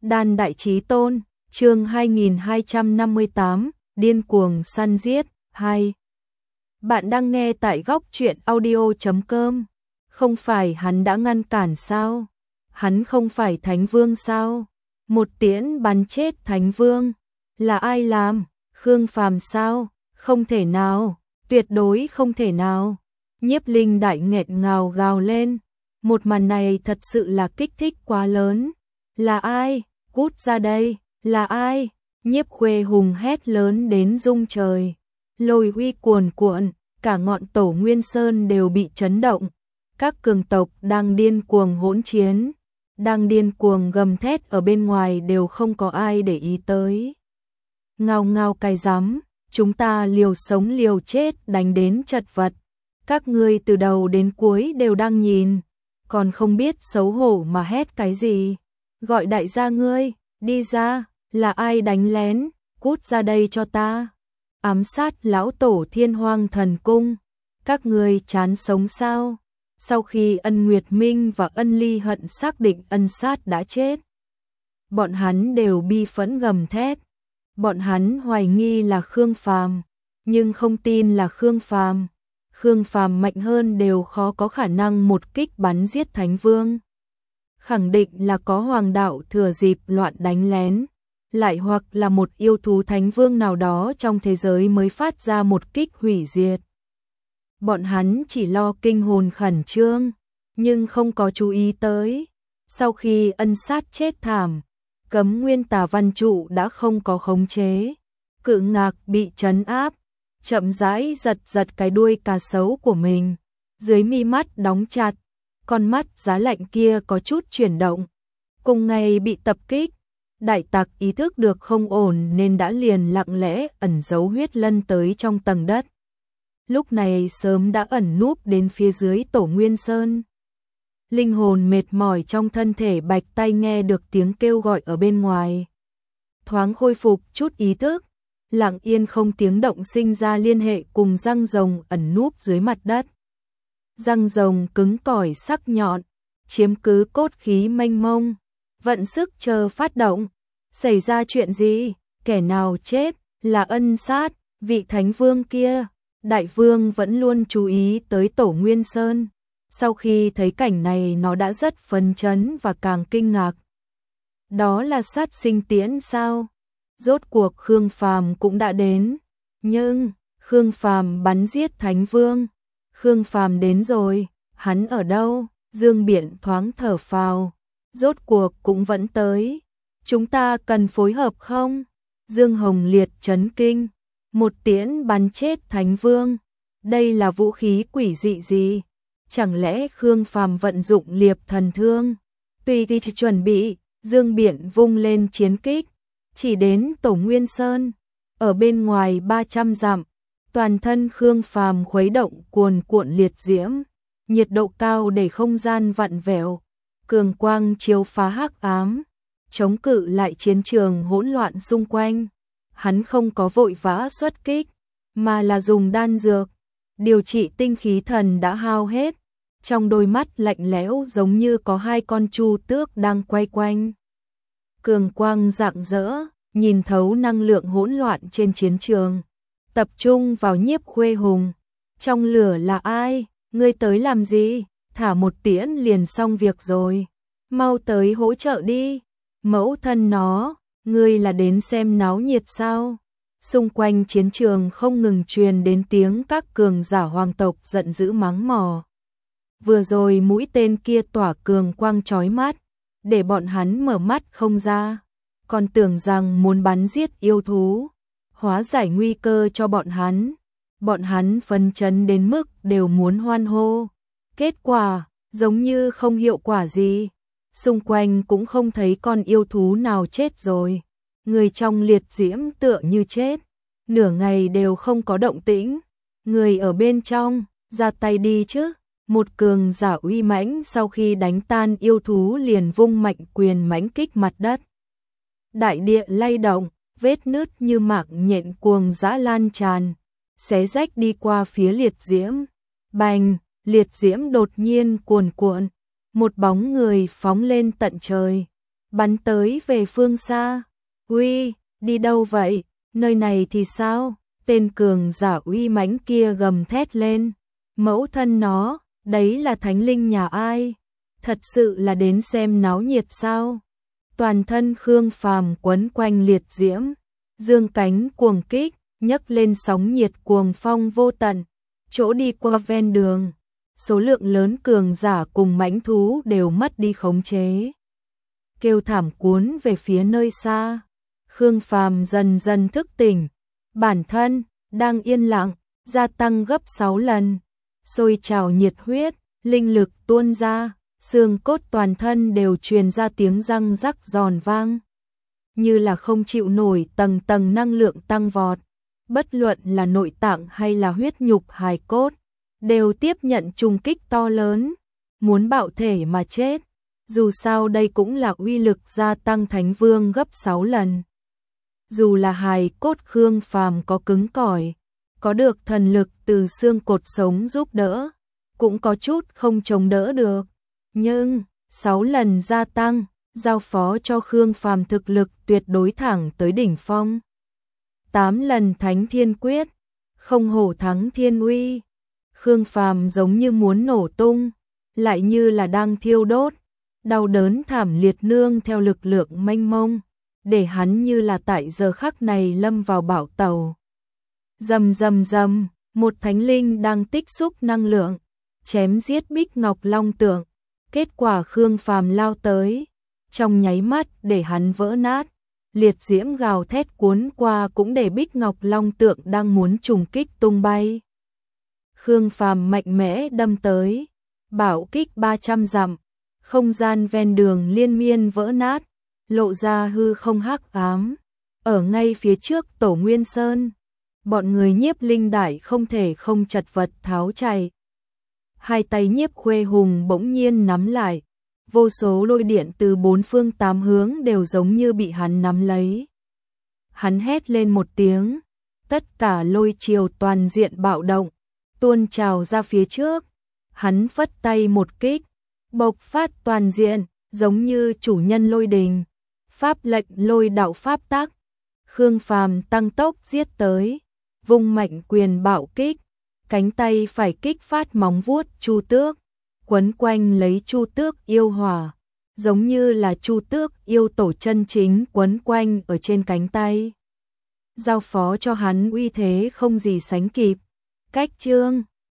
Đan Đại Chí Tôn, chương 2258, điên cuồng săn giết, 2. Bạn đang nghe tại góc truyện audio.com. Không phải hắn đã ngăn cản sao? Hắn không phải Thánh Vương sao? Một tiễn bắn chết Thánh Vương. Là ai làm? Khương Phàm sao? Không thể nào, tuyệt đối không thể nào. Nhiếp Linh Đại nghẹn ngào gào lên. Một màn này thật sự là kích thích quá lớn. Là ai? Cút ra đây, là ai? Nhiếp Khuê Hùng hét lớn đến rung trời. Lôi uy cuồn cuộn, cả ngọn Tổ Nguyên Sơn đều bị chấn động. Các cường tộc đang điên cuồng hỗn chiến, đang điên cuồng gầm thét ở bên ngoài đều không có ai để ý tới. Ngao ngao cái rắm, chúng ta liều sống liều chết đánh đến chật vật. Các ngươi từ đầu đến cuối đều đang nhìn, còn không biết xấu hổ mà hét cái gì. Gọi đại gia ngươi, đi ra, là ai đánh lén, cút ra đây cho ta. Ám sát lão tổ Thiên Hoang Thần Cung, các ngươi chán sống sao? Sau khi Ân Nguyệt Minh và Ân Ly Hận xác định Ân Sát đã chết, bọn hắn đều bi phẫn gầm thét. Bọn hắn hoài nghi là Khương Phàm, nhưng không tin là Khương Phàm. Khương Phàm mạnh hơn đều khó có khả năng một kích bắn giết Thánh Vương. Khẳng định là có hoàng đạo thừa dịp loạn đánh lén, lại hoặc là một yêu thú Thánh Vương nào đó trong thế giới mới phát ra một kích hủy diệt. Bọn hắn chỉ lo kinh hồn khẩn trương, nhưng không có chú ý tới. Sau khi Ân Sát chết thảm, Cấm Nguyên Tà Văn Trụ đã không có khống chế. Cự Ngạc bị trấn áp, chậm rãi giật giật cái đuôi cà sấu của mình. Dưới mi mắt đóng chặt, con mắt giá lạnh kia có chút chuyển động. Cùng ngày bị tập kích, đại tặc ý thức được không ổn nên đã liền lặng lẽ ẩn giấu huyết lân tới trong tầng đất. Lúc này sớm đã ẩn núp đến phía dưới Tổ Nguyên Sơn. Linh hồn mệt mỏi trong thân thể Bạch Tai nghe được tiếng kêu gọi ở bên ngoài, thoáng khôi phục chút ý thức, lặng yên không tiếng động sinh ra liên hệ cùng răng rồng ẩn núp dưới mặt đất. Răng rồng cứng cỏi sắc nhọn, chiếm cứ cốt khí mênh mông, vận sức chờ phát động. Xảy ra chuyện gì? Kẻ nào chết? Là Ân Sát, vị Thánh Vương kia. Đại Vương vẫn luôn chú ý tới Tổ Nguyên Sơn. Sau khi thấy cảnh này nó đã rất phấn chấn và càng kinh ngạc. Đó là sát sinh tiễn sao? Rốt cuộc Khương Phàm cũng đã đến. Nhưng, Khương Phàm bắn giết Thánh Vương. Khương Phàm đến rồi, hắn ở đâu? Dương Biển thoáng thở phào. Rốt cuộc cũng vẫn tới. Chúng ta cần phối hợp không? Dương Hồng Liệt chấn kinh. Một tiễn bắn chết Thánh Vương. Đây là vũ khí quỷ dị gì? Chẳng lẽ Khương Phàm vận dụng liệp thần thương? Tùy thì chuẩn bị, Dương Biển vung lên chiến kích. Chỉ đến Tổ Nguyên Sơn. Ở bên ngoài 300 dặm, toàn thân Khương Phàm khuấy động cuồn cuộn liệt diễm. Nhiệt độ cao để không gian vặn vẹo. Cường quang chiếu phá hắc ám, chống cự lại chiến trường hỗn loạn xung quanh. Hắn không có vội vã xuất kích, mà là dùng đan dược điều trị tinh khí thần đã hao hết. Trong đôi mắt lạnh lẽo giống như có hai con chu tước đang quay quanh. Cường quang rạng rỡ, nhìn thấu năng lượng hỗn loạn trên chiến trường, tập trung vào Nhiếp Khuê Hùng. Trong lửa là ai? Ngươi tới làm gì? Thả một tiễn liền xong việc rồi. Mau tới hỗ trợ đi. Mẫu thân nó, ngươi là đến xem náo nhiệt sao? Xung quanh chiến trường không ngừng truyền đến tiếng các cường giả hoàng tộc giận dữ mắng mỏ. Vừa rồi mũi tên kia tỏa cường quang chói mắt, để bọn hắn mở mắt không ra. Còn tưởng rằng muốn bắn giết yêu thú, hóa giải nguy cơ cho bọn hắn. Bọn hắn phấn chấn đến mức đều muốn hoan hô. Kết quả, giống như không hiệu quả gì. Xung quanh cũng không thấy con yêu thú nào chết rồi. Người trong liệt diễm tựa như chết. Nửa ngày đều không có động tĩnh. Người ở bên trong, ra tay đi chứ. Một cường giả uy mãnh sau khi đánh tan yêu thú liền vung mạnh quyền mãnh kích mặt đất. Đại địa lay động, vết nứt như mạng nhện cuồng dã lan tràn, xé rách đi qua phía liệt diễm. Bành, liệt diễm đột nhiên cuồn cuộn, một bóng người phóng lên tận trời. bắn tới về phương xa. Uy, đi đâu vậy? Nơi này thì sao? Tên cường giả uy mãnh kia gầm thét lên. Mẫu thân nó, đấy là thánh linh nhà ai? Thật sự là đến xem náo nhiệt sao? Toàn thân Khương Phàm quấn quanh liệt diễm, dương cánh cuồng kích, nhấc lên sóng nhiệt cuồng phong vô tận. Chỗ đi qua ven đường, số lượng lớn cường giả cùng mãnh thú đều mất đi khống chế. Kêu thảm cuốn về phía nơi xa. Khương Phàm dần dần thức tỉnh, bản thân đang yên lặng, gia tăng gấp 6 lần, sôi trào nhiệt huyết, linh lực tuôn ra, xương cốt toàn thân đều truyền ra tiếng răng rắc giòn vang, như là không chịu nổi tầng tầng năng lượng tăng vọt, bất luận là nội tạng hay là huyết nhục hài cốt, đều tiếp nhận trùng kích to lớn, muốn bạo thể mà chết. Dù sao đây cũng là uy lực gia tăng Thánh Vương gấp 6 lần. Dù là hài cốt Khương Phàm có cứng cỏi, có được thần lực từ xương cột sống giúp đỡ, cũng có chút không chống đỡ được. Nhưng 6 lần gia tăng, giao phó cho Khương Phàm thực lực tuyệt đối thẳng tới đỉnh phong. 8 lần Thánh Thiên Quyết, không hổ thắng thiên uy. Khương Phàm giống như muốn nổ tung, lại như là đang thiêu đốt. Đau đớn thảm liệt nương theo lực lượng mênh mông, để hắn như là tại giờ khắc này lâm vào bão tàu. Rầm rầm rầm, một thánh linh đang tích xúc năng lượng, chém giết Bích Ngọc Long Tượng. Kết quả Khương Phàm lao tới, trong nháy mắt để hắn vỡ nát, liệt diễm gào thét cuốn qua cũng để Bích Ngọc Long Tượng đang muốn trùng kích tung bay. Khương Phàm mạnh mẽ đâm tới, bạo kích 300 dặm. Không gian ven đường liên miên vỡ nát, lộ ra hư không hắc ám. Ở ngay phía trước Tổ Nguyên Sơn, bọn người Nhiếp Linh Đại không thể không chật vật tháo chạy. Hai tay Nhiếp Khuê Hùng bỗng nhiên nắm lại, vô số lôi điện từ bốn phương tám hướng đều giống như bị hắn nắm lấy. Hắn hét lên một tiếng, tất cả lôi triều toàn diện bạo động, tuôn trào ra phía trước. Hắn phất tay một kích, bộc phát toàn diện, giống như chủ nhân lôi đình, pháp lệnh lôi đạo pháp tắc. Khương Phàm tăng tốc giết tới, vung mạnh quyền bạo kích, cánh tay phải kích phát móng vuốt chu tước, quấn quanh lấy chu tước yêu hỏa, giống như là chu tước yêu tổ chân chính quấn quanh ở trên cánh tay. Giao phó cho hắn uy thế không gì sánh kịp. Cách chương